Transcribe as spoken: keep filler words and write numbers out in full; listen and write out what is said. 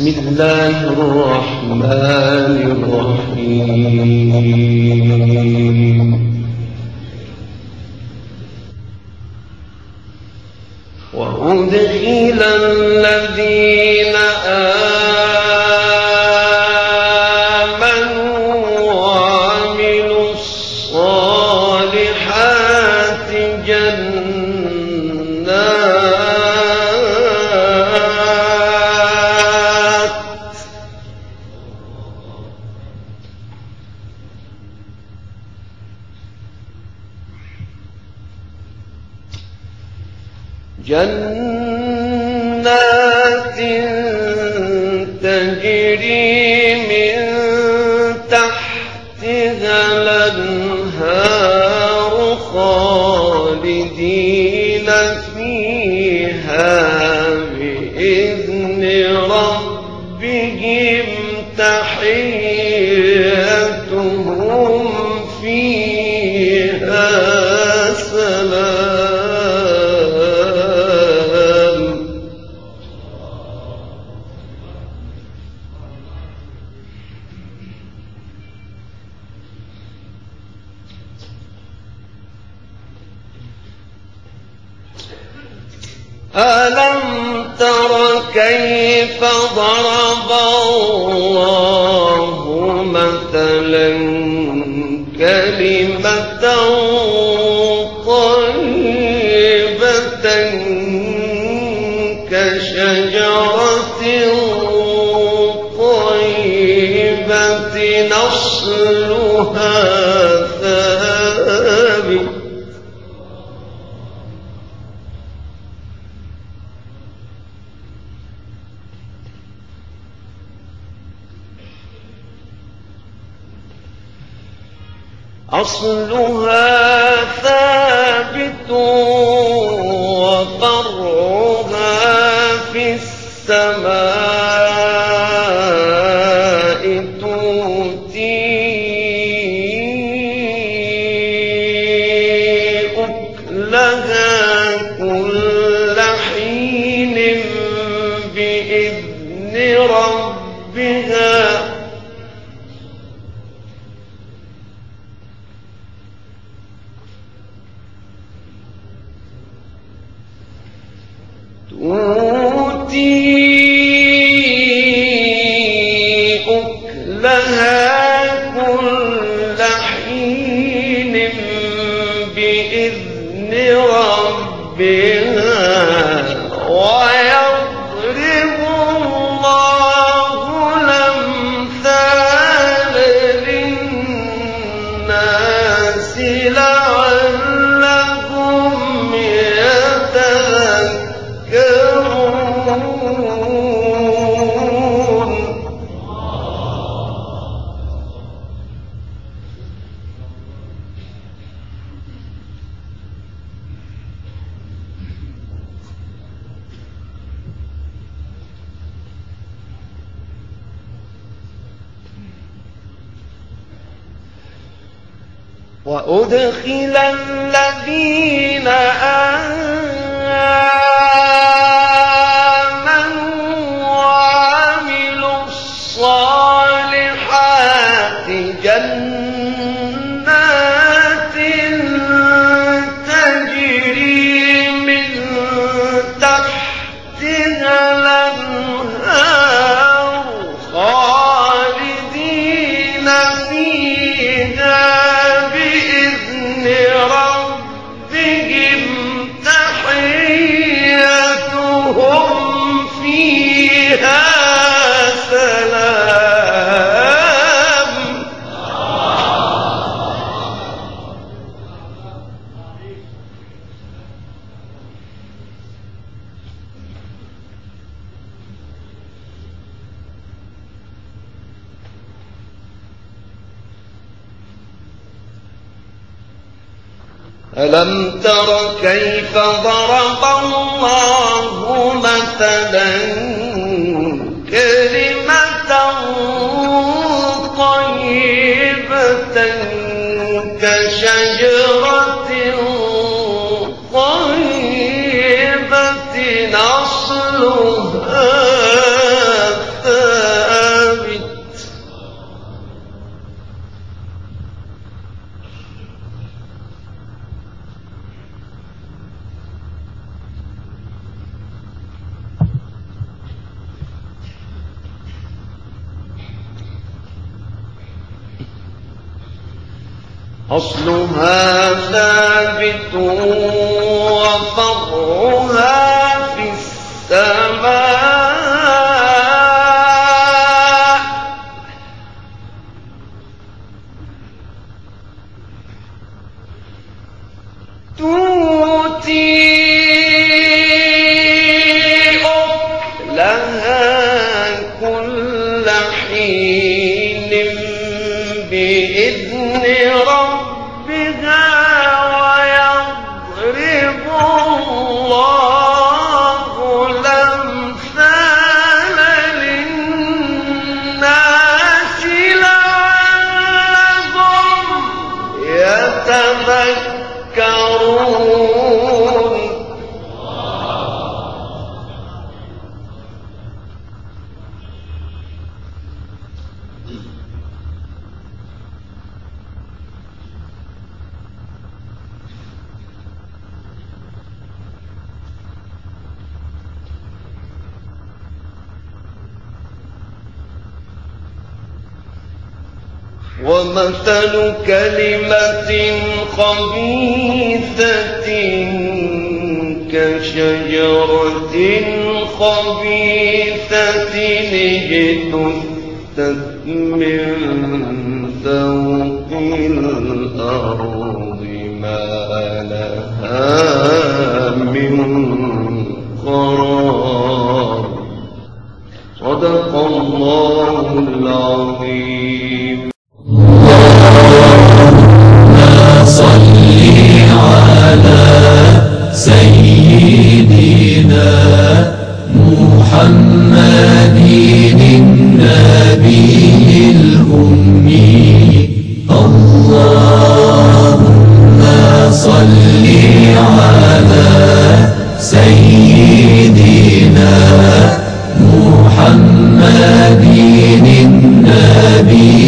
بسم الله الرحمن الرحيم. وأدخل الذين آمنوا وعملوا الصالحات جنات جنات تجري من تحتها الأنهار خالدين فيها بإذن ربهم تحيتهم فيها سلام. ألم تر كيف ضرب الله مثلا كلمة طيبة كشجرة طيبة أصلها ثابت أصلها ثابت وفرعها في السماء تؤتي أكلها كل حين بإذن ربها تؤتي أكلها كل حين بإذن ربها ويضرب الله الأمثال للناس لعلهم يتذكرون. وأدخل الذين آمنوا وعملوا الصالحات جنات تجري من تحتها الأنهار خالدين فيها بإذن ربهم تحيتهم فيها سلام. ألم تر كيف ضرب الله مثلا كلمة طيبة كشجرة طيبة أصلها ثابت أصلها ثابت وفرعها في السماء تؤتي أكلها كل حين بإذن ربها ويضرب الله الأمثال للناس لعلهم يتذكرون. ومثل كلمة خبيثة كشجرة خبيثة اجتثت من فوق الأرض ما لها من قرار. صدق الله العظيم. صل على سيدنا محمد النبي الأمي. اللهم صل على سيدنا محمد النبي